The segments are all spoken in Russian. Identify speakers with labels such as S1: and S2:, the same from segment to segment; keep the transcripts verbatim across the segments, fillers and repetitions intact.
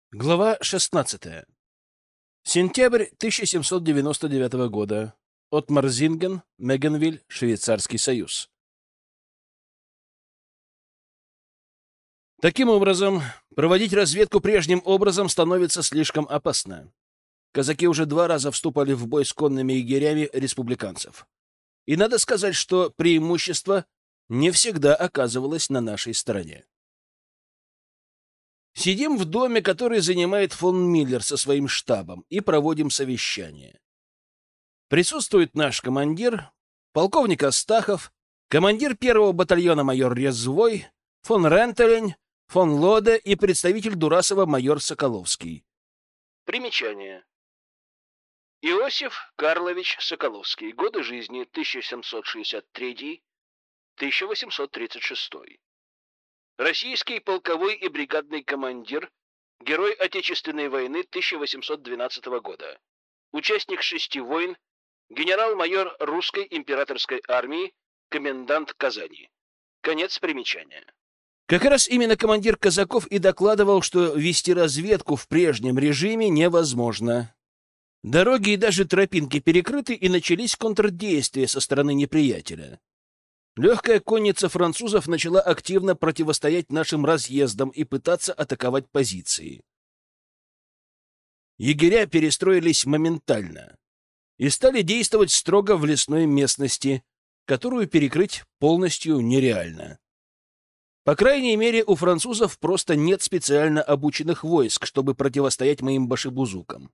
S1: Глава шестнадцатая. Сентябрь тысяча семьсот девяносто девятого года. Отмарзинген, Мегенвиль, Швейцарский союз. Таким образом, проводить разведку прежним образом становится слишком опасно. Казаки уже два раза вступали в бой с конными егерями республиканцев. И надо сказать, что преимущество не всегда оказывалось на нашей стороне. Сидим в доме, который занимает фон Миллер со своим штабом, и проводим совещание. Присутствует наш командир, полковник Астахов, командир первого батальона майор Резвой, фон Рентелень, фон Лоде и представитель Дурасова майор Соколовский. Примечание. Иосиф Карлович Соколовский. Годы жизни тысяча семьсот шестьдесят третий — тысяча восемьсот тридцать шестой. Российский полковой и бригадный командир, герой Отечественной войны тысяча восемьсот двенадцатого года, участник шести войн, генерал-майор русской императорской армии, комендант Казани. Конец примечания. Как раз именно командир казаков и докладывал, что вести разведку в прежнем режиме невозможно. Дороги и даже тропинки перекрыты, и начались контрдействия со стороны неприятеля. Легкая конница французов начала активно противостоять нашим разъездам и пытаться атаковать позиции. Егеря перестроились моментально и стали действовать строго в лесной местности, которую перекрыть полностью нереально. По крайней мере, у французов просто нет специально обученных войск, чтобы противостоять моим башибузукам.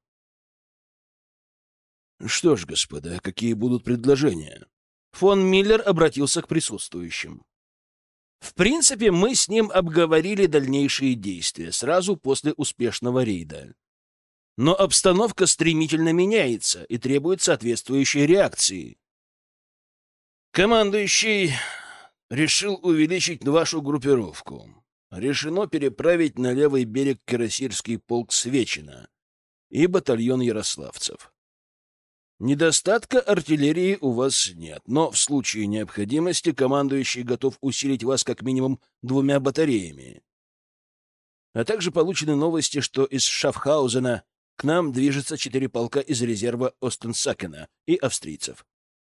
S1: Что ж, господа, какие будут предложения? Фон Миллер обратился к присутствующим. В принципе, мы с ним обговорили дальнейшие действия сразу после успешного рейда. Но обстановка стремительно меняется и требует соответствующей реакции. Командующий решил увеличить вашу группировку. Решено переправить на левый берег Кирасирский полк Свечина и батальон ярославцев. Недостатка артиллерии у вас нет, но в случае необходимости командующий готов усилить вас как минимум двумя батареями. А также получены новости, что из Шафхаузена к нам движется четыре полка из резерва Остенсакена и австрийцев.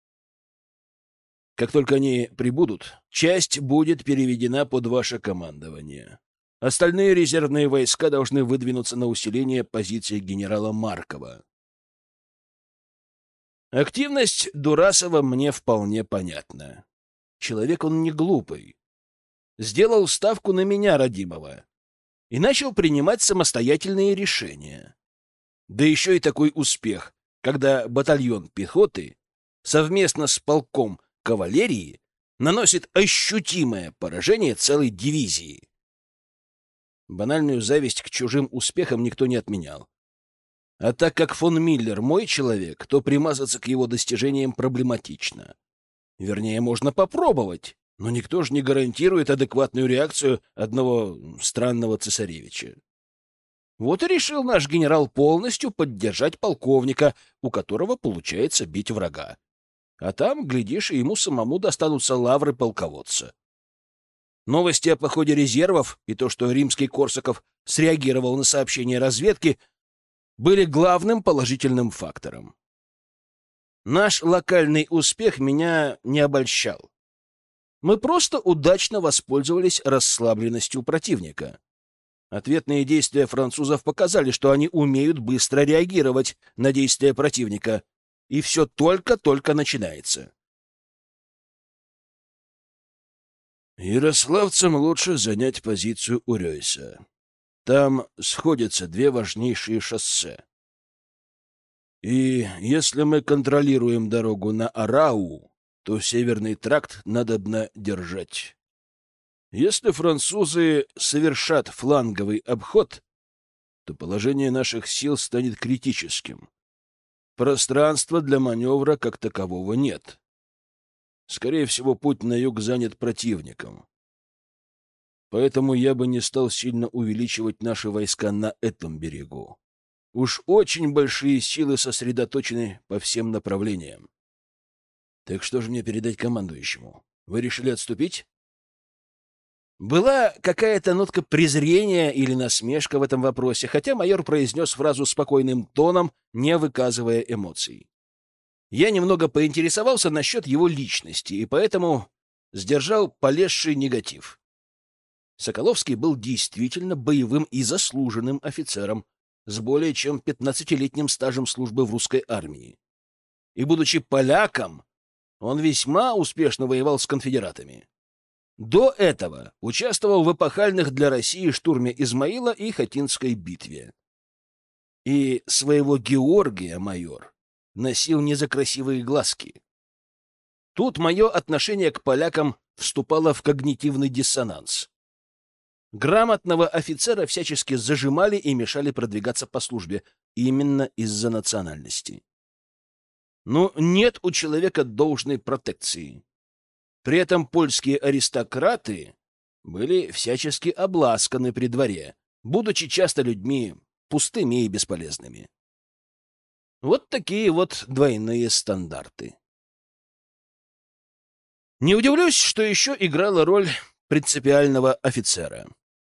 S1: Как только они прибудут, часть будет переведена под ваше командование. Остальные резервные войска должны выдвинуться на усиление позиции генерала Маркова. Активность Дурасова мне вполне понятна. Человек он не глупый. Сделал ставку на меня, родимого, и начал принимать самостоятельные решения. Да еще и такой успех, когда батальон пехоты совместно с полком кавалерии наносит ощутимое поражение целой дивизии. Банальную зависть к чужим успехам никто не отменял. А так как фон Миллер мой человек, то примазаться к его достижениям проблематично. Вернее, можно попробовать, но никто же не гарантирует адекватную реакцию одного странного цесаревича. Вот и решил наш генерал полностью поддержать полковника, у которого получается бить врага. А там, глядишь, и ему самому достанутся лавры полководца. Новости о походе резервов и то, что римский Корсаков среагировал на сообщение разведки, были главным положительным фактором. Наш локальный успех меня не обольщал. Мы просто удачно воспользовались расслабленностью противника. Ответные действия французов показали, что они умеют быстро реагировать на действия противника, и все только-только начинается. Ярославцам лучше занять позицию у Рейса. Там сходятся две важнейшие шоссе. И если мы контролируем дорогу на Арау, то Северный тракт надобно держать. Если французы совершат фланговый обход, то положение наших сил станет критическим. Пространства для маневра как такового нет. Скорее всего, путь на юг занят противником. Поэтому я бы не стал сильно увеличивать наши войска на этом берегу. Уж очень большие силы сосредоточены по всем направлениям. Так что же мне передать командующему? Вы решили отступить? Была какая-то нотка презрения или насмешка в этом вопросе, хотя майор произнес фразу спокойным тоном, не выказывая эмоций. Я немного поинтересовался насчет его личности, и поэтому сдержал полезший негатив. Соколовский был действительно боевым и заслуженным офицером с более чем пятнадцатилетним стажем службы в русской армии. И, будучи поляком, он весьма успешно воевал с конфедератами. До этого участвовал в эпохальных для России штурме Измаила и Хатинской битве. И своего Георгия майор носил не за красивые глазки. Тут мое отношение к полякам вступало в когнитивный диссонанс. Грамотного офицера всячески зажимали и мешали продвигаться по службе именно из-за национальности. Но нет у человека должной протекции. При этом польские аристократы были всячески обласканы при дворе, будучи часто людьми пустыми и бесполезными. Вот такие вот двойные стандарты. Не удивлюсь, что еще играла роль принципиального офицера.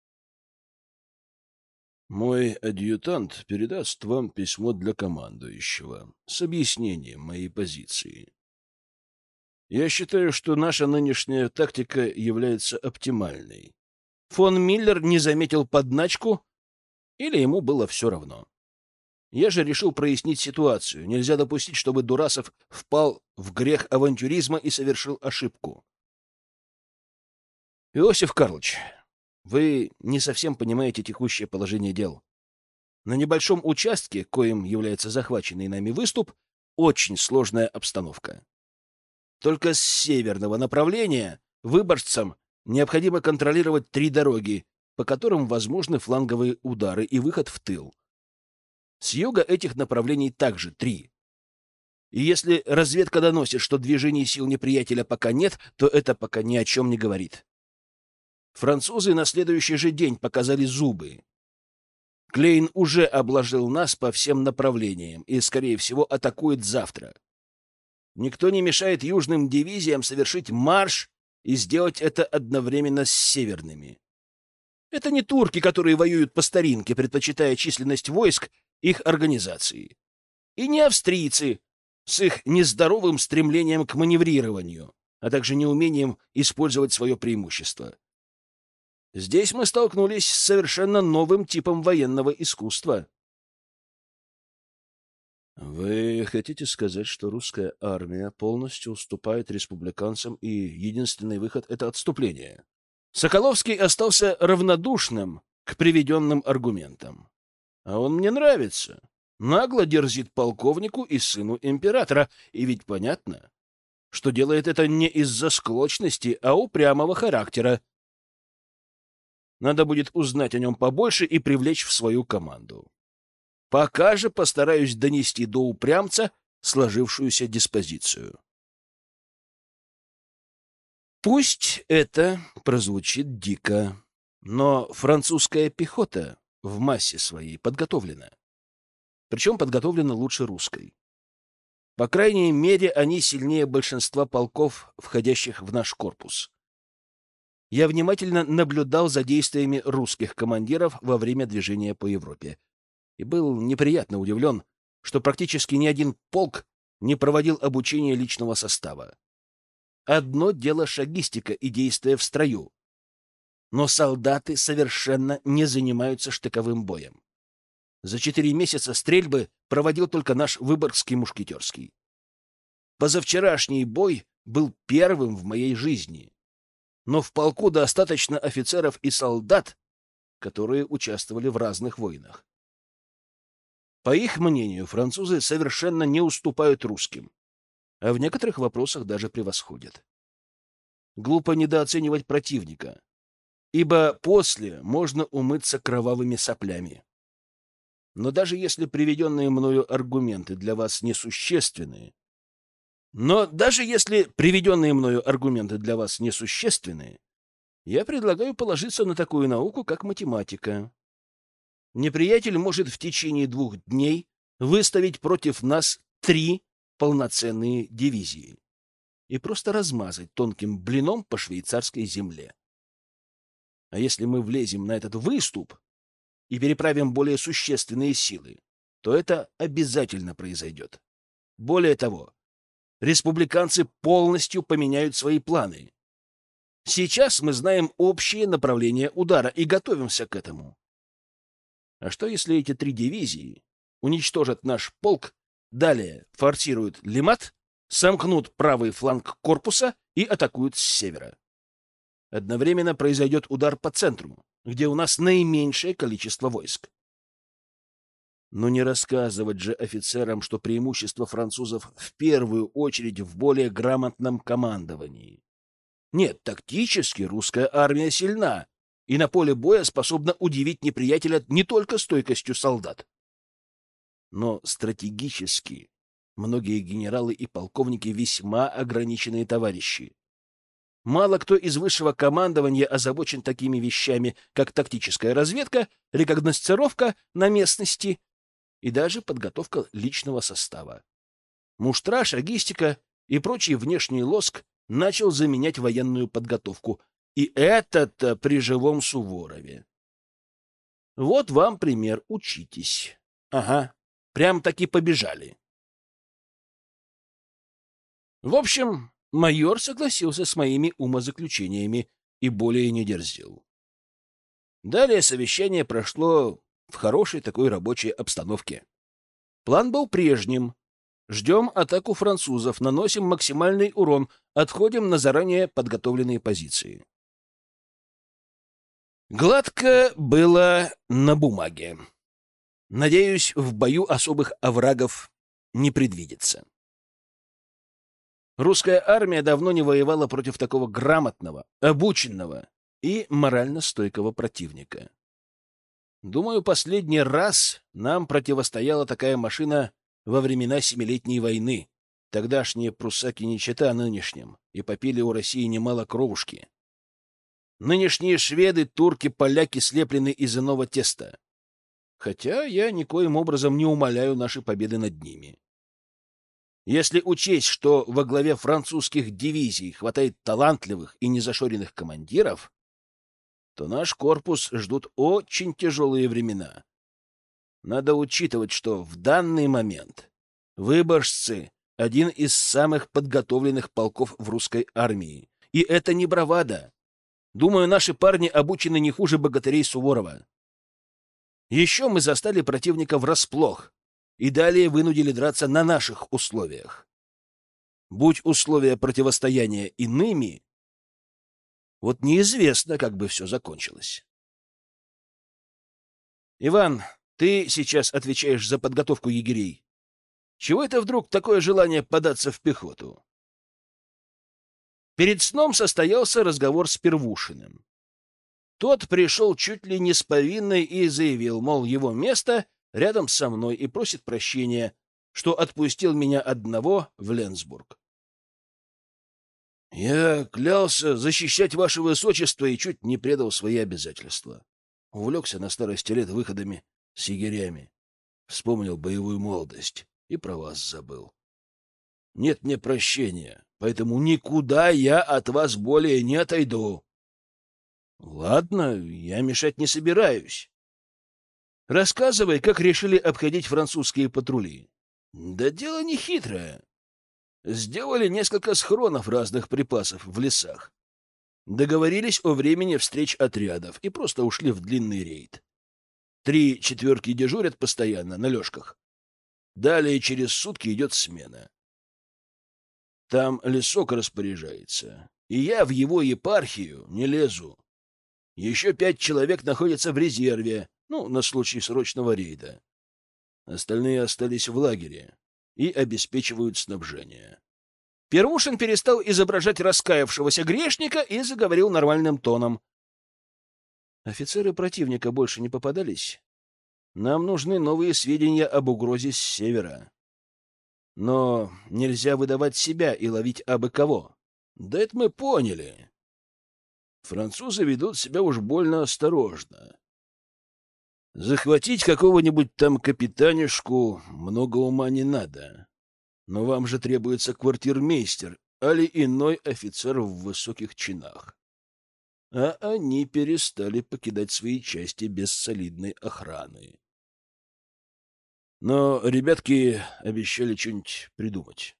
S2: Мой адъютант передаст вам письмо для командующего с объяснением моей позиции. Я считаю, что наша нынешняя тактика является оптимальной.
S1: Фон Миллер не заметил подначку, или ему было все равно. Я же решил прояснить ситуацию. Нельзя допустить, чтобы Дурасов впал в грех авантюризма и совершил ошибку. Иосиф Карлович, вы не совсем понимаете текущее положение дел. На небольшом участке, коим является захваченный нами выступ, очень сложная обстановка. Только с северного направления выборжцам необходимо контролировать три дороги, по которым возможны фланговые удары и выход в тыл. С юга этих направлений также три. И если разведка доносит, что движений сил неприятеля пока нет, то это пока ни о чем не говорит. Французы на следующий же день показали зубы. Клейн уже обложил нас по всем направлениям и, скорее всего, атакует завтра. Никто не мешает южным дивизиям совершить марш и сделать это одновременно с северными. Это не турки, которые воюют по старинке, предпочитая численность войск их организации. И не австрийцы с их нездоровым стремлением к маневрированию, а также неумением использовать свое преимущество. Здесь мы столкнулись с совершенно новым типом военного искусства.
S2: Вы хотите сказать, что русская армия полностью уступает республиканцам, и единственный выход — это отступление?
S1: Соколовский остался равнодушным к приведенным аргументам. А он мне нравится. Нагло дерзит полковнику и сыну императора. И ведь понятно, что делает это не из-за склочности, а упрямого характера. Надо будет узнать о нем побольше и привлечь в свою команду. Пока же постараюсь донести до упрямца сложившуюся диспозицию. Пусть это прозвучит дико, но французская пехота в массе своей подготовлена. Причем подготовлена лучше русской. По крайней мере, они сильнее большинства полков, входящих в наш корпус. Я внимательно наблюдал за действиями русских командиров во время движения по Европе и был неприятно удивлен, что практически ни один полк не проводил обучение личного состава. Одно дело шагистика и действия в строю, но солдаты совершенно не занимаются штыковым боем. За четыре месяца стрельбы проводил только наш Выборгский мушкетерский. Позавчерашний бой был первым в моей жизни, но в полку достаточно офицеров и солдат, которые участвовали в разных войнах. По их мнению, французы совершенно не уступают русским, а в некоторых вопросах даже превосходят. Глупо недооценивать противника, ибо после можно умыться кровавыми соплями. Но даже если приведенные мною аргументы для вас несущественны, но даже если приведенные мною аргументы для вас несущественны, я предлагаю положиться на такую науку, как математика. Неприятель может в течение двух дней выставить против нас три полноценные дивизии и просто размазать тонким блином по швейцарской земле. А если мы влезем на этот выступ и переправим более существенные силы, то это обязательно произойдет. Более того, республиканцы полностью поменяют свои планы. Сейчас мы знаем общее направление удара и готовимся к этому. А что, если эти три дивизии уничтожат наш полк, далее форсируют Лимат, сомкнут правый фланг корпуса и атакуют с севера? Одновременно произойдет удар по центру, где у нас наименьшее количество войск. Но не рассказывать же офицерам, что преимущество французов в первую очередь в более грамотном командовании. Нет, тактически русская армия сильна и на поле боя способна удивить неприятеля не только стойкостью солдат. Но стратегически многие генералы и полковники весьма ограниченные товарищи. Мало кто из высшего командования озабочен такими вещами, как тактическая разведка, рекогносцировка на местности и даже подготовка личного состава. Муштраж, логистика и прочий внешний лоск начал заменять военную подготовку. И это-то при живом Суворове. Вот вам пример, учитесь. Ага, прям-таки побежали. В общем, майор согласился с моими умозаключениями и более не дерзил. Далее совещание прошло в хорошей такой рабочей обстановке. План был прежним. Ждем атаку французов, наносим максимальный урон, отходим на заранее подготовленные позиции. Гладко было на бумаге. Надеюсь, в бою особых оврагов не предвидится. Русская армия давно не воевала против такого грамотного, обученного и морально стойкого противника. Думаю, последний раз нам противостояла такая машина во времена Семилетней войны. Тогдашние пруссаки не чета нынешним и попили у России немало кровушки. Нынешние шведы, турки, поляки слеплены из иного теста. Хотя я никоим образом не умаляю наши победы над ними. Если учесть, что во главе французских дивизий хватает талантливых и незашоренных командиров, то наш корпус ждут очень тяжелые времена. Надо учитывать, что в данный момент выборжцы — один из самых подготовленных полков в русской армии. И это не бравада. Думаю, наши парни обучены не хуже богатырей Суворова. Еще мы застали противника врасплох и далее вынудили драться на наших условиях. Будь условия противостояния иными, вот неизвестно, как бы все закончилось. Иван, ты сейчас отвечаешь за подготовку егерей. Чего это вдруг такое желание податься в пехоту? Перед сном состоялся разговор с Первушиным. Тот пришел чуть ли не с повинной и заявил, мол, его место рядом со мной и просит прощения, что отпустил меня одного в Ленсбург. Я клялся защищать ваше высочество и чуть не предал свои обязательства. Увлекся на старости лет выходами с егерями. Вспомнил боевую молодость и про вас забыл. Нет мне прощения, поэтому никуда я от вас более не отойду. Ладно, я мешать не собираюсь. Рассказывай, как решили обходить французские патрули. Да дело не хитрое. Сделали несколько схронов разных припасов в лесах. Договорились о времени встреч отрядов и просто ушли в длинный рейд. Три четверки дежурят постоянно на лёжках. Далее через сутки идет смена. Там лесок распоряжается, и я в его епархию не лезу. Еще пять человек находятся в резерве, ну, на случай срочного рейда. Остальные остались в лагере и обеспечивают снабжение. Первушин перестал изображать раскаявшегося грешника и заговорил нормальным тоном. Офицеры противника больше не попадались. Нам нужны новые сведения об угрозе с севера. Но нельзя выдавать себя и ловить абы кого. Да это мы поняли. Французы ведут себя уж больно осторожно. Захватить какого-нибудь там капитанишку много ума не надо. Но вам же требуется квартирмейстер, али иной офицер в высоких чинах.
S2: а они перестали покидать свои части без солидной охраны. Но ребятки обещали что-нибудь придумать.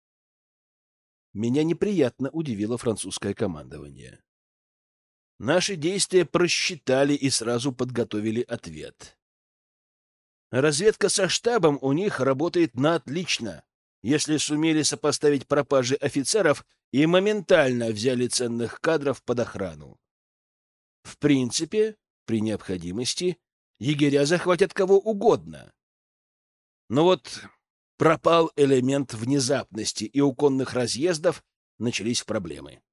S1: Меня неприятно удивило французское командование. Наши действия просчитали и сразу подготовили ответ. Разведка со штабом у них работает на отлично, если сумели сопоставить пропажи офицеров и моментально взяли ценных кадров под охрану. В принципе, при необходимости, егеря захватят кого угодно. Но вот пропал элемент внезапности, и у конных разъездов начались проблемы.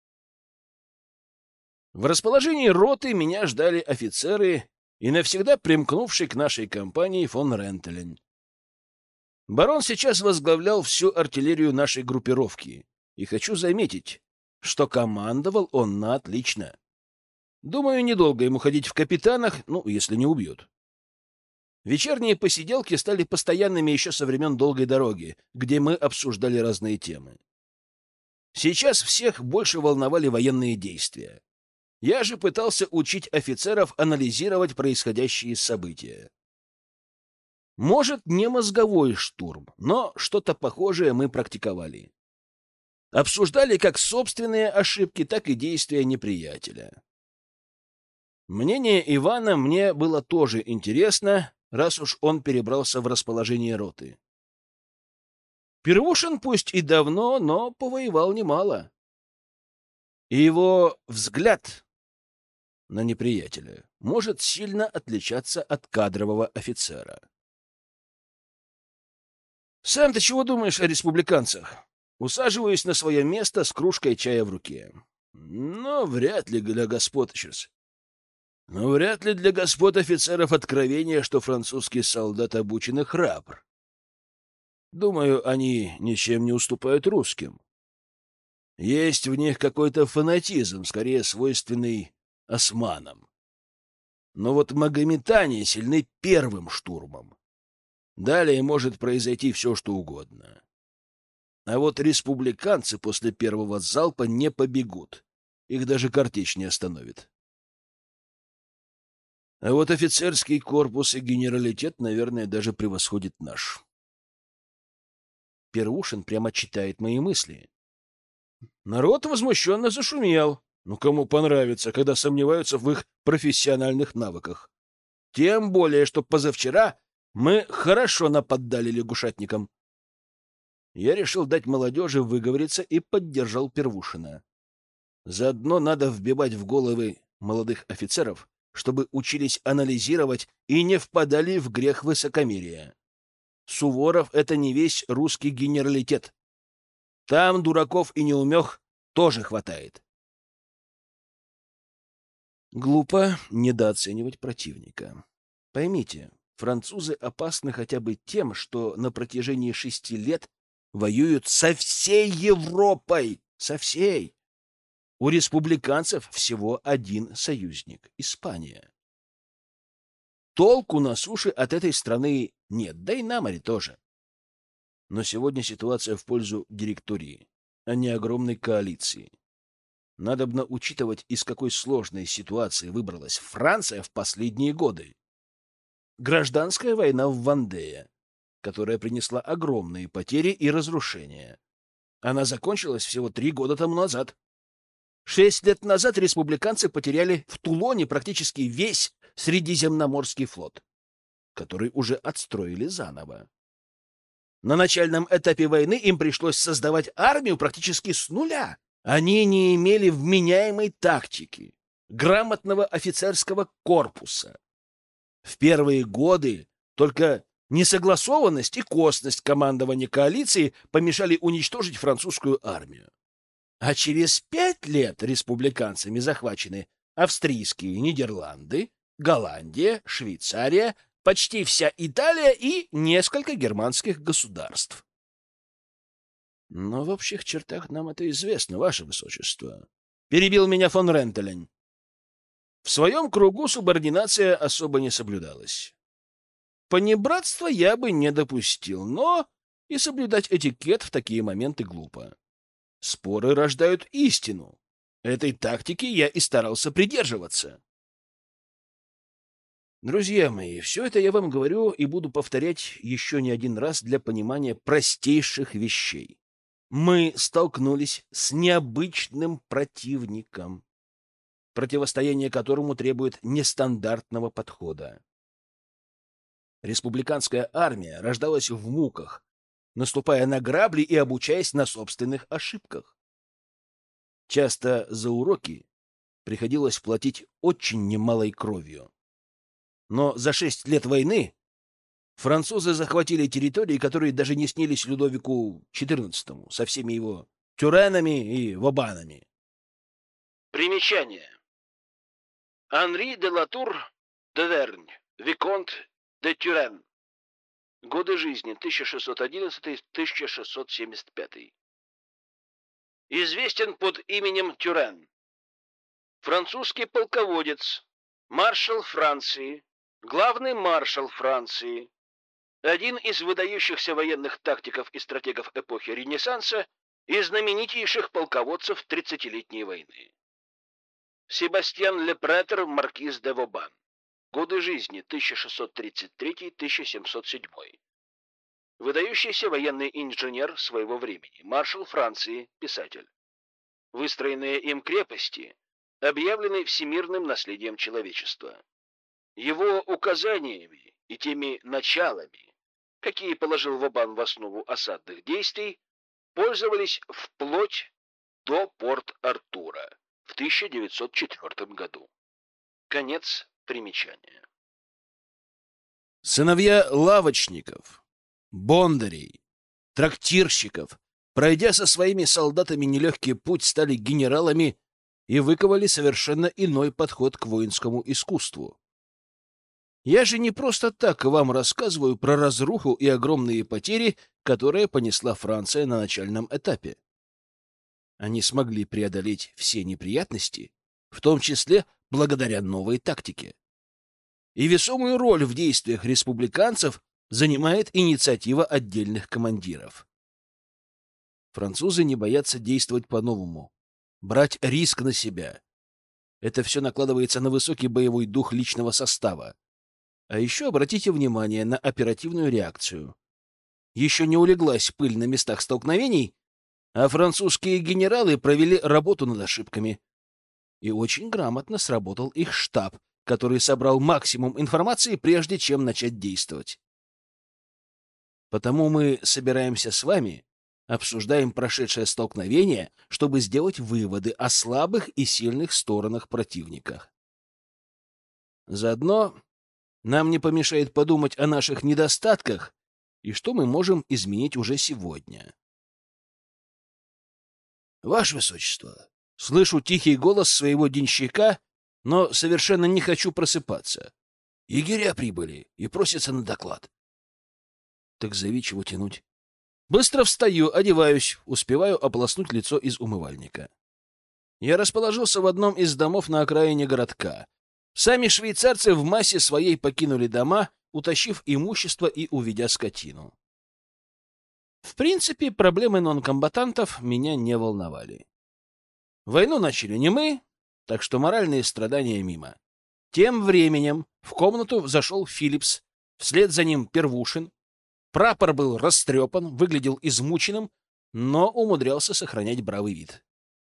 S1: В расположении роты меня ждали офицеры и навсегда примкнувший к нашей компании фон Рентелен. Барон сейчас возглавлял всю артиллерию нашей группировки, и хочу заметить, что командовал он на отлично. Думаю, недолго ему ходить в капитанах, ну, если не убьют. Вечерние посиделки стали постоянными еще со времен долгой дороги, где мы обсуждали разные темы. Сейчас всех больше волновали военные действия. Я же пытался учить офицеров анализировать происходящие события. Может, не мозговой штурм, но что-то похожее мы практиковали. Обсуждали как собственные ошибки, так и действия неприятеля. Мнение Ивана мне было тоже интересно, раз уж он перебрался в расположение роты. Первушин пусть и давно, но повоевал немало. И его взгляд на неприятеля может сильно отличаться от кадрового офицера. «Сам ты чего думаешь о республиканцах?» Усаживаюсь на свое место с кружкой чая в руке. «Ну, вряд ли для господ сейчас. Но вряд ли для господ офицеров откровение, что французский солдат обучен и храбр. Думаю, они ничем не уступают русским. Есть в них какой-то фанатизм, скорее свойственный османам. Но вот магометане сильны первым штурмом. Далее может произойти все, что угодно. А вот республиканцы после первого залпа не побегут. Их даже картечь не остановит. А вот офицерский корпус и генералитет, наверное, даже превосходит наш. Первушин прямо читает мои мысли. Народ возмущенно зашумел. Ну, кому понравится, когда сомневаются в их профессиональных навыках. Тем более, что позавчера мы хорошо наподдали лягушатникам. Я решил дать молодежи выговориться и поддержал Первушина. Заодно надо вбивать в головы молодых офицеров, чтобы учились анализировать и не впадали в грех высокомерия. Суворов — это не весь русский генералитет. Там дураков и неумех тоже хватает. Глупо недооценивать противника. Поймите, французы опасны хотя бы тем, что на протяжении шести лет воюют со всей Европой. Со всей. У республиканцев всего один союзник — Испания. Толку на суше от этой страны нет, да и на море тоже. Но сегодня ситуация в пользу директории, а не огромной коалиции. Надобно учитывать, из какой сложной ситуации выбралась Франция в последние годы. Гражданская война в Вандее, которая принесла огромные потери и разрушения. Она закончилась всего три года тому назад. Шесть лет назад республиканцы потеряли в Тулоне практически весь Средиземноморский флот, который уже отстроили заново. На начальном этапе войны им пришлось создавать армию практически с нуля. Они не имели вменяемой тактики, грамотного офицерского корпуса. В первые годы только несогласованность и косность командования коалиции помешали уничтожить французскую армию. А через пять лет республиканцами захвачены австрийские Нидерланды, Голландия, Швейцария, почти вся Италия и несколько германских государств. Но в общих чертах нам это известно, ваше высочество. Перебил меня фон Рентелен. В своем кругу субординация особо не соблюдалась. Понебратства я бы не допустил, но и соблюдать этикет в такие моменты глупо. Споры рождают истину. Этой тактики я и старался придерживаться. Друзья мои, все это я вам говорю и буду повторять еще не один раз для понимания простейших вещей. Мы столкнулись с необычным противником, противостояние которому требует нестандартного подхода. Республиканская армия рождалась в муках, наступая на грабли и обучаясь на собственных ошибках. Часто за уроки приходилось платить очень немалой кровью. Но за шесть лет войны французы захватили территории, которые даже не снились Людовику четырнадцатому со всеми его тюренами и вабанами. Примечание. Анри де Латур де Вернь, виконт де Тюрен. Годы жизни тысяча шестьсот одиннадцатый — тысяча шестьсот семьдесят пятый. Известен под именем Тюрен. Французский полководец, маршал Франции, главный маршал Франции, один из выдающихся военных тактиков и стратегов эпохи Ренессанса и знаменитейших полководцев тридцатилетней войны. Себастьян Лепретер, маркиз де Вобан. Годы жизни тысяча шестьсот тридцать третий — тысяча семьсот седьмой. Выдающийся военный инженер своего времени, маршал Франции, писатель. Выстроенные им крепости объявлены всемирным наследием человечества. Его указаниями и теми началами, какие положил Вобан в основу осадных действий, пользовались вплоть до Порт-Артура в тысяча девятьсот четвёртом году. Конец примечания. Сыновья лавочников, бондарей, трактирщиков, пройдя со своими солдатами нелегкий путь, стали генералами и выковали совершенно иной подход к воинскому искусству. Я же не просто так вам рассказываю про разруху и огромные потери, которые понесла Франция на начальном этапе. Они смогли преодолеть все неприятности, в том числе благодаря новой тактике. И весомую роль в действиях республиканцев занимает инициатива отдельных командиров. Французы не боятся действовать по-новому, брать риск на себя. Это все накладывается на высокий боевой дух личного состава. А еще обратите внимание на оперативную реакцию. Еще не улеглась пыль на местах столкновений, а французские генералы провели работу над ошибками. И очень грамотно сработал их штаб, который собрал максимум информации, прежде чем начать действовать. Потому мы собираемся с вами, обсуждаем прошедшее столкновение, чтобы сделать выводы о слабых и сильных сторонах противника. Заодно нам не помешает подумать о наших недостатках и что мы можем изменить уже сегодня. Ваше Высочество, слышу тихий голос своего денщика, но совершенно не хочу просыпаться. Егеря прибыли и просятся на доклад. Так зови, чего тянуть. Быстро встаю, одеваюсь, успеваю ополоснуть лицо из умывальника. Я расположился в одном из домов на окраине городка. Сами швейцарцы в массе своей покинули дома, утащив имущество и уведя скотину. В принципе, проблемы нонкомбатантов меня не волновали. Войну начали не мы, так что моральные страдания мимо. Тем временем в комнату зашел Филлипс, вслед за ним Первушин. Прапор был растрепан, выглядел измученным, но умудрялся сохранять бравый вид.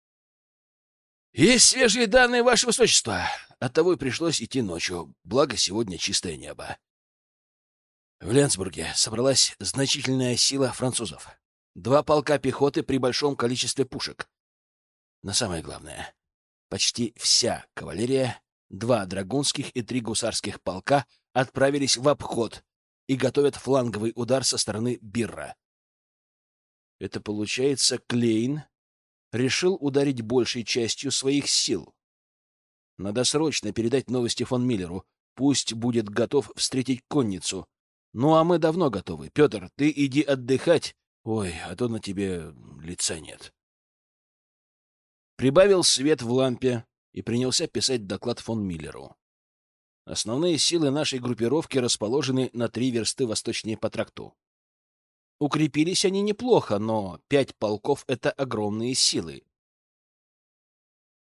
S1: «Есть свежие данные, Ваше Высочество!» Оттого и пришлось идти ночью, благо сегодня чистое небо. В Ленсбурге собралась значительная сила французов. Два полка пехоты при большом количестве пушек. Но самое главное, почти вся кавалерия, два драгунских и три гусарских полка отправились в обход и готовят фланговый удар со стороны Бирра. Это получается, Клейн решил ударить большей частью своих сил. Надо срочно передать новости фон Миллеру. Пусть будет готов встретить конницу. Ну, а мы давно готовы. Петр, ты иди отдыхать. Ой, а то на тебе лица нет. Прибавил свет в лампе и принялся писать доклад фон Миллеру. Основные силы нашей группировки расположены на три версты восточнее по тракту. Укрепились они неплохо, но пять полков — это огромные силы.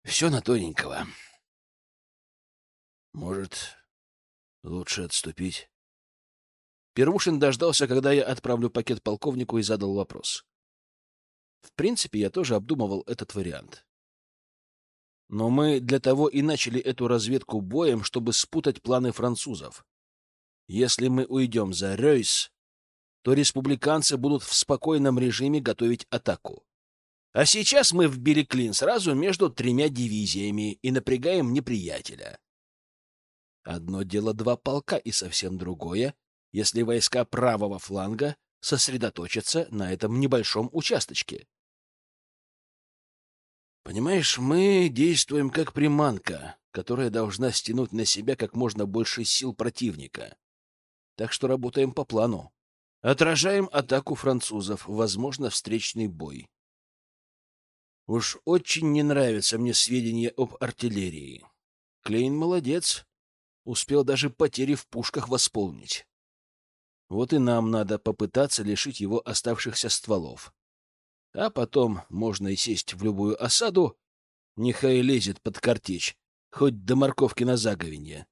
S1: Все на тоненького. Может, лучше отступить? Первушин дождался, когда я отправлю пакет полковнику, и задал вопрос. В принципе, я тоже обдумывал этот вариант. Но мы для того и начали эту разведку боем, чтобы спутать планы французов. Если мы уйдем за Рейс, то республиканцы будут в спокойном режиме готовить атаку. А сейчас мы вбили клин сразу между тремя дивизиями и напрягаем неприятеля. Одно дело два полка, и совсем другое, если войска правого фланга сосредоточатся на этом небольшом участочке. Понимаешь, мы действуем как приманка, которая должна стянуть на себя как можно больше сил противника. Так что работаем по плану. Отражаем атаку французов, возможно, встречный бой. Уж очень не нравятся мне сведения об артиллерии. Клейн молодец, успел даже потери в пушках восполнить. Вот и нам надо попытаться лишить его оставшихся стволов. А потом можно и сесть в любую осаду, нехай лезет под картечь, хоть до морковки на заговенье.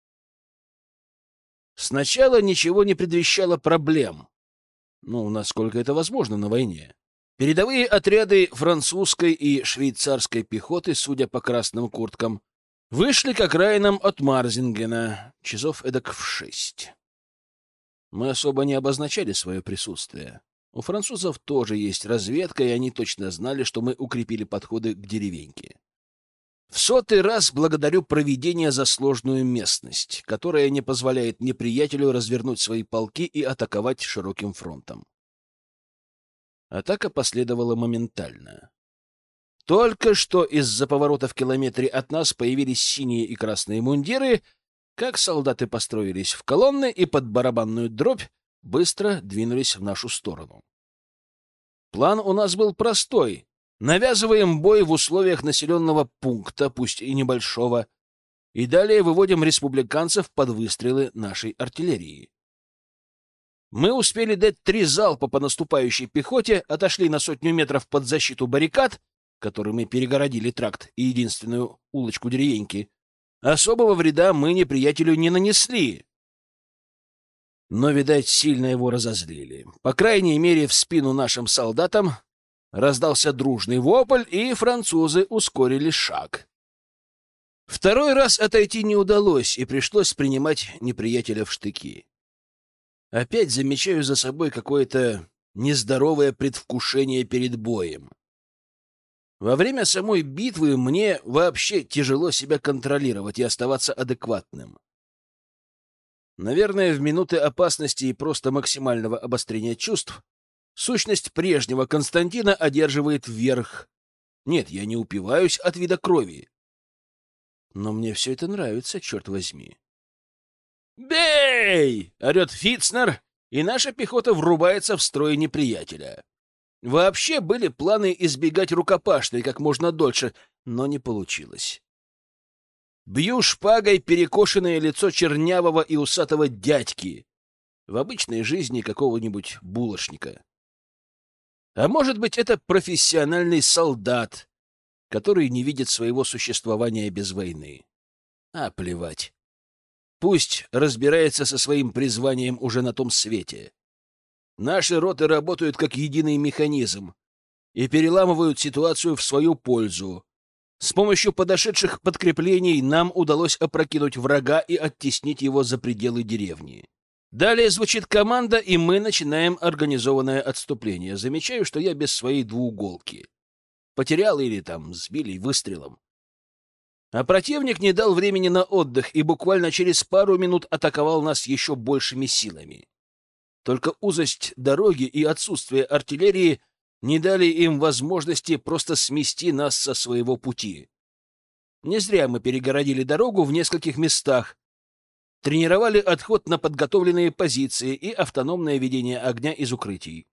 S1: Сначала ничего не предвещало проблем. Ну, насколько это возможно на войне. Передовые отряды французской и швейцарской пехоты, судя по красным курткам, вышли к окраинам от Марзингена, часов эдак в шесть. Мы особо не обозначали свое присутствие. У французов тоже есть разведка, и они точно знали, что мы укрепили подходы к деревеньке. В сотый раз благодарю провидение за сложную местность, которая не позволяет неприятелю развернуть свои полки и атаковать широким фронтом. Атака последовала моментально. Только что из-за поворота в километре от нас появились синие и красные мундиры, как солдаты построились в колонны и под барабанную дробь быстро двинулись в нашу сторону. План у нас был простой. Навязываем бой в условиях населенного пункта, пусть и небольшого, и далее выводим республиканцев под выстрелы нашей артиллерии. Мы успели дать три залпа по наступающей пехоте, отошли на сотню метров под защиту баррикад, которыми перегородили тракт и единственную улочку деревеньки. Особого вреда мы неприятелю не нанесли. Но, видать, сильно его разозлили. По крайней мере, в спину нашим солдатам раздался дружный вопль, и французы ускорили шаг. Второй раз отойти не удалось, и пришлось принимать неприятеля в штыки. Опять замечаю за собой какое-то нездоровое предвкушение перед боем. Во время самой битвы мне вообще тяжело себя контролировать и оставаться адекватным. Наверное, в минуты опасности и просто максимального обострения чувств сущность прежнего Константина одерживает верх. Нет, я не упиваюсь от вида крови. Но мне все это нравится, черт возьми. «Бей!» — орет Фитцнер, и наша пехота врубается в строй неприятеля. Вообще были планы избегать рукопашной как можно дольше, но не получилось. Бью шпагой перекошенное лицо чернявого и усатого дядьки, в обычной жизни какого-нибудь булочника. А может быть, это профессиональный солдат, который не видит своего существования без войны. А плевать. Пусть разбирается со своим призванием уже на том свете. Наши роты работают как единый механизм и переламывают ситуацию в свою пользу. С помощью подошедших подкреплений нам удалось опрокинуть врага и оттеснить его за пределы деревни. Далее звучит команда, и мы начинаем организованное отступление. Замечаю, что я без своей двууголки. Потерял или там сбили выстрелом. А противник не дал времени на отдых и буквально через пару минут атаковал нас еще большими силами. Только узость дороги и отсутствие артиллерии не дали им возможности просто смести нас со своего пути. Не зря мы перегородили дорогу в нескольких местах, тренировали отход на подготовленные позиции и автономное ведение огня из укрытий.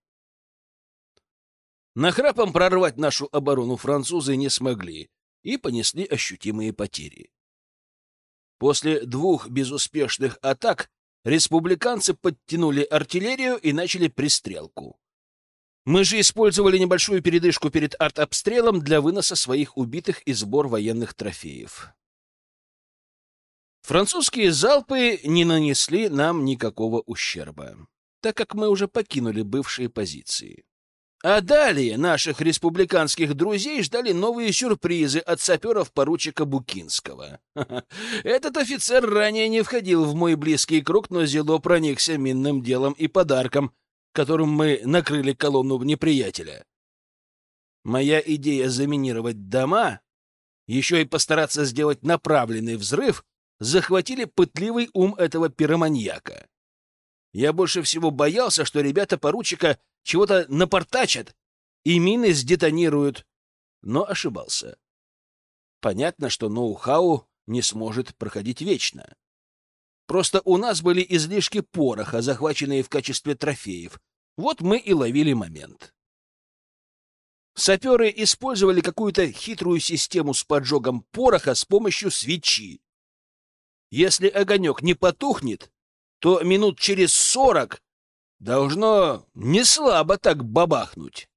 S1: Нахрапом прорвать нашу оборону французы не смогли и понесли ощутимые потери. После двух безуспешных атак республиканцы подтянули артиллерию и начали пристрелку. Мы же использовали небольшую передышку перед артобстрелом для выноса своих убитых и сбор военных трофеев. Французские залпы не нанесли нам никакого ущерба, так как мы уже покинули бывшие позиции. А далее наших республиканских друзей ждали новые сюрпризы от саперов поручика Букинского. Этот офицер ранее не входил в мой близкий круг, но зело проникся минным делом и подарком, которым мы накрыли колонну неприятеля. Моя идея заминировать дома, еще и постараться сделать направленный взрыв, захватили пытливый ум этого пироманьяка. Я больше всего боялся, что ребята поручика чего-то напортачат и мины сдетонируют, но ошибался. Понятно, что ноу-хау не сможет проходить вечно. Просто у нас были излишки пороха, захваченные в качестве трофеев. Вот мы и ловили момент. Саперы использовали какую-то хитрую систему с поджогом пороха с помощью свечи. Если огонек не потухнет, то минут через сорок должно не слабо так бабахнуть.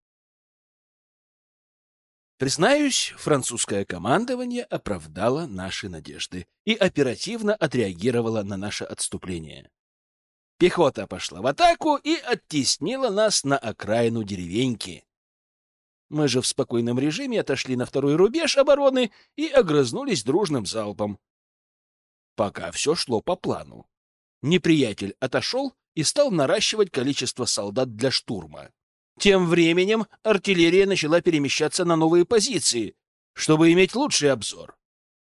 S1: Признаюсь, французское командование оправдало наши надежды и оперативно отреагировало на наше отступление. Пехота пошла в атаку и оттеснила нас на окраину деревеньки. Мы же в спокойном режиме отошли на второй рубеж обороны и огрызнулись дружным залпом. Пока все шло по плану. Неприятель отошел и стал наращивать количество солдат для штурма. Тем временем артиллерия начала перемещаться на новые позиции, чтобы иметь лучший обзор.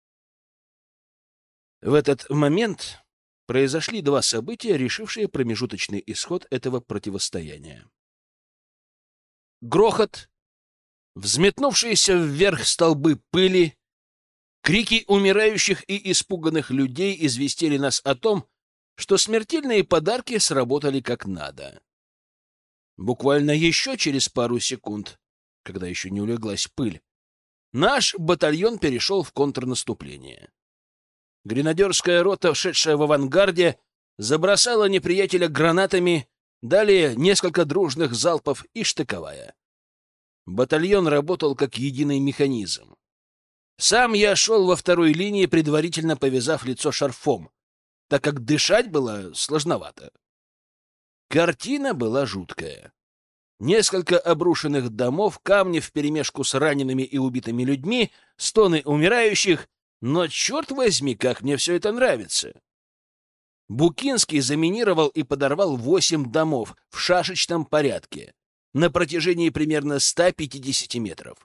S1: В этот момент произошли два события, решившие промежуточный исход этого противостояния. Грохот, взметнувшиеся вверх столбы пыли, крики умирающих и испуганных людей известили нас о том, что смертельные подарки сработали как надо. Буквально еще через пару секунд, когда еще не улеглась пыль, наш батальон перешел в контрнаступление. Гренадерская рота, шедшая в авангарде, забросала неприятеля гранатами, далее несколько дружных залпов и штыковая. Батальон работал как единый механизм. Сам я шел во второй линии, предварительно повязав лицо шарфом, так как дышать было сложновато. Картина была жуткая. Несколько обрушенных домов, камни вперемешку с ранеными и убитыми людьми, стоны умирающих, но, черт возьми, как мне все это нравится. Букинский заминировал и подорвал восемь домов в шашечном порядке на протяжении примерно ста пятидесяти метров.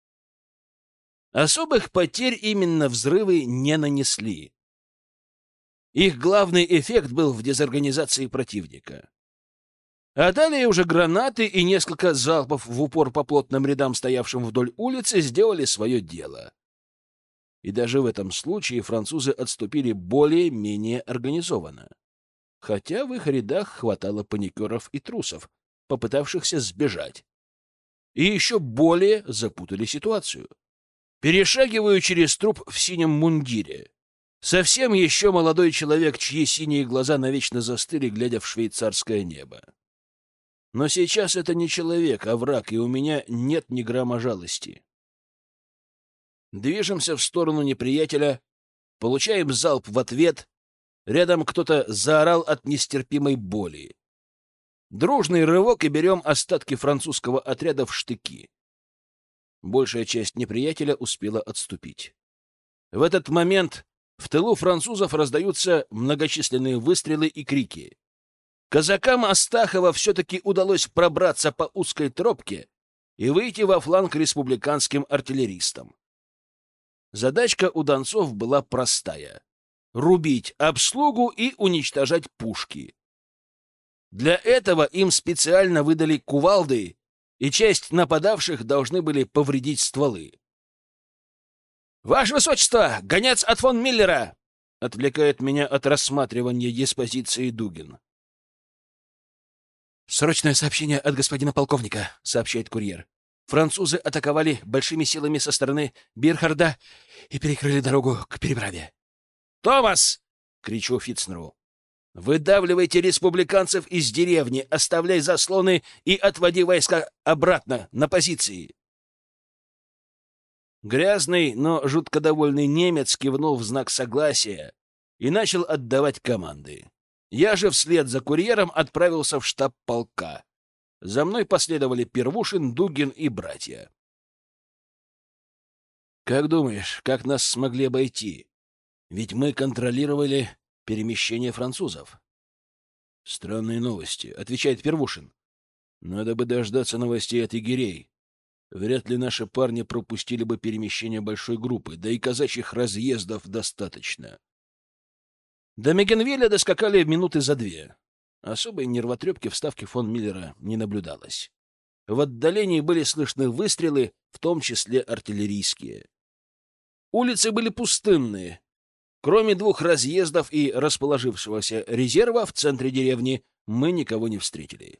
S1: Особых потерь именно взрывы не нанесли. Их главный эффект был в дезорганизации противника. А далее уже гранаты и несколько залпов в упор по плотным рядам, стоявшим вдоль улицы, сделали свое дело. И даже в этом случае французы отступили более-менее организованно. Хотя в их рядах хватало паникеров и трусов, попытавшихся сбежать. И еще более запутали ситуацию. Перешагиваю через труп в синем мундире. Совсем еще молодой человек, чьи синие глаза навечно застыли, глядя в швейцарское небо. Но сейчас это не человек, а враг, и у меня нет ни грамма жалости. Движемся в сторону неприятеля, получаем залп в ответ. Рядом кто-то заорал от нестерпимой боли. Дружный рывок, и берем остатки французского отряда в штыки. Большая часть неприятеля успела отступить. В этот момент в тылу французов раздаются многочисленные выстрелы и крики. Казакам Астахова все-таки удалось пробраться по узкой тропке и выйти во фланг республиканским артиллеристам. Задачка у донцов была простая — рубить обслугу и уничтожать пушки. Для этого им специально выдали кувалды, и часть нападавших должны были повредить стволы. «Ваше Высочество, гонец от фон Миллера!» — отвлекает меня от рассматривания диспозиции Дугин. «Срочное сообщение от господина полковника», — сообщает курьер. «Французы атаковали большими силами со стороны Бирхарда и перекрыли дорогу к переправе». «Томас!» — кричу Фицнеру. Выдавливайте республиканцев из деревни, оставляй заслоны и отводи войска обратно на позиции. Грязный, но жутко довольный немец кивнул в знак согласия и начал отдавать команды. Я же вслед за курьером отправился в штаб полка. За мной последовали Первушин, Дугин и братья. «Как думаешь, как нас смогли обойти? Ведь мы контролировали перемещение французов». «Странные новости», — отвечает Первушин. «Надо бы дождаться новостей от егерей. Вряд ли наши парни пропустили бы перемещение большой группы, да и казачьих разъездов достаточно». До Мегенвиля доскакали минуты за две. Особой нервотрепки в ставке фон Миллера не наблюдалось. В отдалении были слышны выстрелы, в том числе артиллерийские. Улицы были пустынные. Кроме двух разъездов и расположившегося резерва в центре деревни, мы никого не встретили.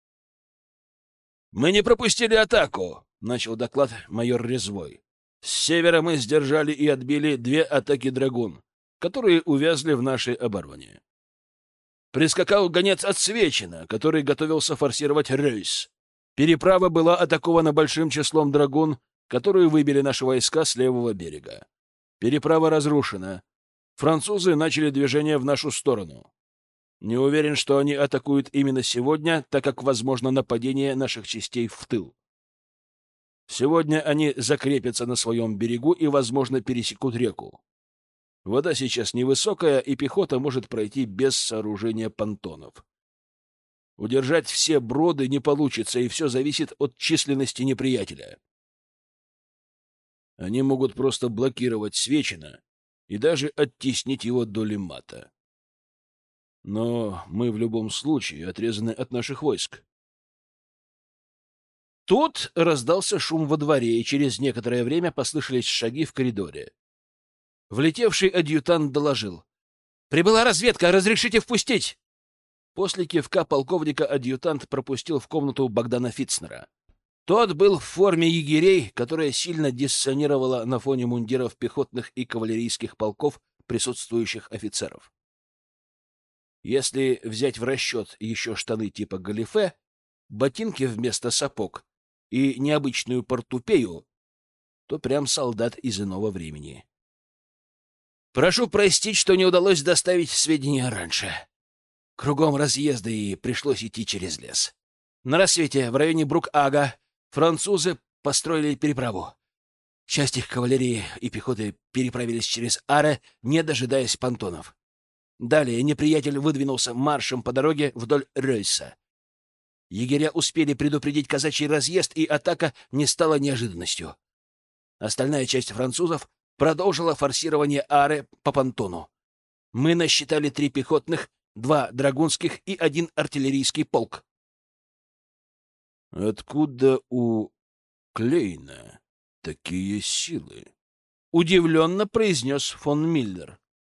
S1: «Мы не пропустили атаку», — начал доклад майор Резвой. «С севера мы сдержали и отбили две атаки «Драгун», которые увязли в нашей обороне. Прискакал гонец от Свечина, который готовился форсировать Рейс. Переправа была атакована большим числом «Драгун», которые выбили наши войска с левого берега. Переправа разрушена. Французы начали движение в нашу сторону. Не уверен, что они атакуют именно сегодня, так как возможно нападение наших частей в тыл. Сегодня они закрепятся на своем берегу и, возможно, пересекут реку. Вода сейчас невысокая, и пехота может пройти без сооружения понтонов. Удержать все броды не получится, и все зависит от численности неприятеля. Они могут просто блокировать Свечина и даже оттеснить его до Лимата. Но мы в любом случае отрезаны от наших войск. Тут раздался шум во дворе, и через некоторое время послышались шаги в коридоре. Влетевший адъютант доложил: «Прибыла разведка, разрешите впустить!» После кивка полковника адъютант пропустил в комнату Богдана Фитцнера. Тот был в форме егерей, которая сильно диссонировала на фоне мундиров пехотных и кавалерийских полков присутствующих офицеров. Если взять в расчет еще штаны типа галифе, ботинки вместо сапог и необычную портупею, то прям солдат из иного времени. «Прошу простить, что не удалось доставить сведения раньше. Кругом разъезды, и пришлось идти через лес. На рассвете в районе Брук-Ага французы построили переправу. Часть их кавалерии и пехоты переправились через Аре, не дожидаясь понтонов. Далее неприятель выдвинулся маршем по дороге вдоль Рейса. Егеря успели предупредить казачий разъезд, и атака не стала неожиданностью. Остальная часть французов продолжила форсирование Аре по понтону. Мы насчитали три пехотных, два драгунских и один артиллерийский полк.
S2: Откуда у Клейна такие силы?
S1: Удивленно произнес фон Миллер.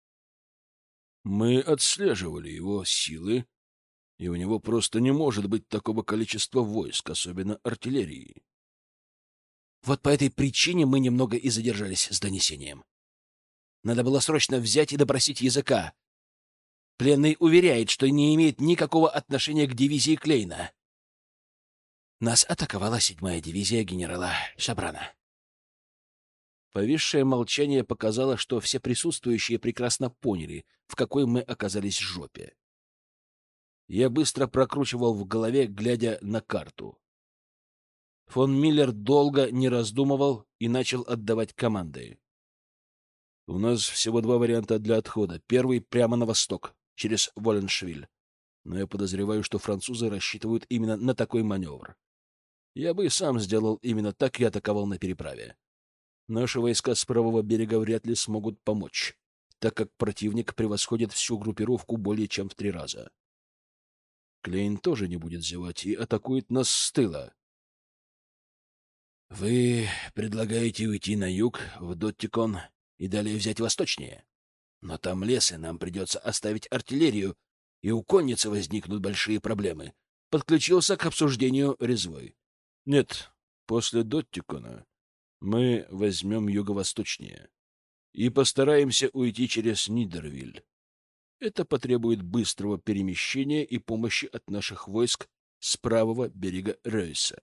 S2: Мы отслеживали его силы, и у него просто не может быть такого количества войск, особенно артиллерии.
S1: Вот по этой причине мы немного и задержались с донесением. Надо было срочно взять и допросить языка. Пленный уверяет, что не имеет никакого отношения к дивизии Клейна. Нас атаковала седьмая дивизия генерала Шабрана. Повисшее молчание показало, что все присутствующие прекрасно поняли, в какой мы оказались жопе. Я быстро прокручивал в голове, глядя на карту. Фон Миллер долго не раздумывал и начал отдавать команды. У нас всего два варианта для отхода. Первый — прямо на восток, через Воленшвиль. Но я подозреваю, что французы рассчитывают именно на такой маневр. Я бы и сам сделал именно так и атаковал на переправе. Наши войска с правого берега вряд ли смогут помочь, так как противник превосходит всю группировку более чем в три раза. Клейн тоже не будет зевать и атакует нас с тыла. Вы предлагаете уйти на юг, в Доттикон, и далее взять восточнее? Но там лес, и нам придется оставить артиллерию, и у конницы возникнут большие проблемы. Подключился к обсуждению Резвой. Нет, после Доттикона мы возьмем юго-восточнее и постараемся уйти через Нидервиль.
S2: Это потребует быстрого перемещения и помощи от наших войск с правого берега Рейса.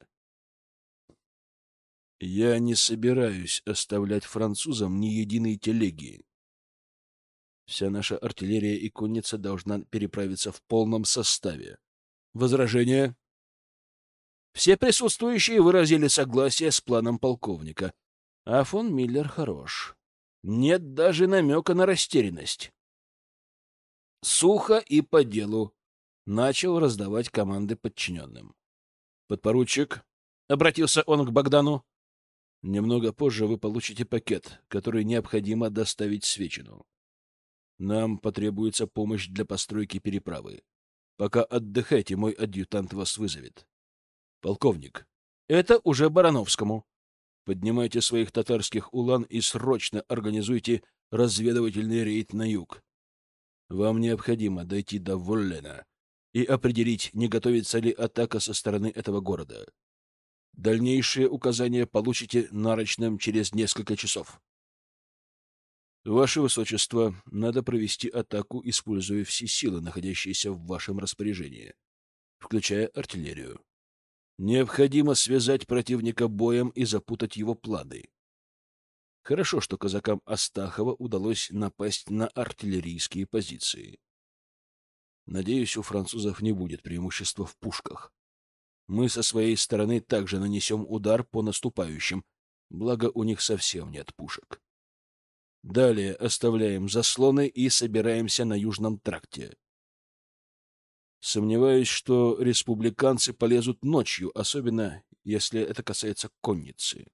S2: Я не собираюсь оставлять французам ни единой телеги. Вся наша артиллерия и конница должна переправиться в полном составе. Возражения? Все присутствующие выразили согласие с планом полковника. А фон Миллер хорош. Нет даже намека на растерянность. Сухо и по делу начал раздавать команды подчиненным. «Подпоручик», — обратился он к Богдану, — «немного позже вы получите пакет, который необходимо доставить Свечину. Нам потребуется помощь для постройки переправы. Пока отдыхайте, мой адъютант вас вызовет. Полковник, это уже Барановскому. Поднимайте своих татарских улан и срочно организуйте разведывательный рейд на юг. Вам необходимо дойти до Воллена и определить, не готовится ли атака со стороны этого города. Дальнейшие указания получите нарочным через несколько часов. Ваше Высочество, надо провести атаку, используя все силы, находящиеся в вашем распоряжении, включая артиллерию. Необходимо связать противника боем и запутать его планы. Хорошо, что казакам Астахова удалось напасть на артиллерийские позиции. Надеюсь, у французов не будет преимущества в пушках. Мы со своей стороны также нанесем удар по наступающим, благо у них совсем нет пушек. Далее оставляем заслоны и собираемся на Южном тракте. Сомневаюсь, что республиканцы полезут ночью, особенно если это касается конницы.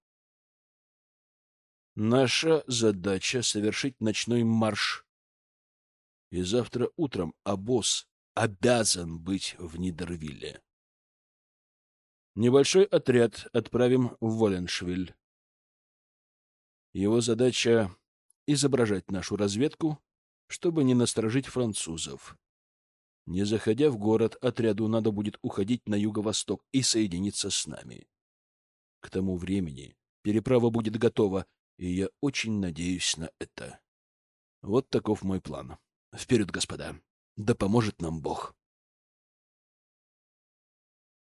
S2: Наша задача — совершить ночной марш. И завтра утром обоз обязан быть в Нидервилле. Небольшой отряд отправим в Воленшвиль. Его задача — изображать нашу разведку, чтобы не насторожить французов. Не заходя в город, отряду надо будет уходить на юго-восток и соединиться с нами. К тому времени переправа будет готова, и я очень надеюсь на это. Вот таков мой план. Вперед, господа! Да поможет нам Бог!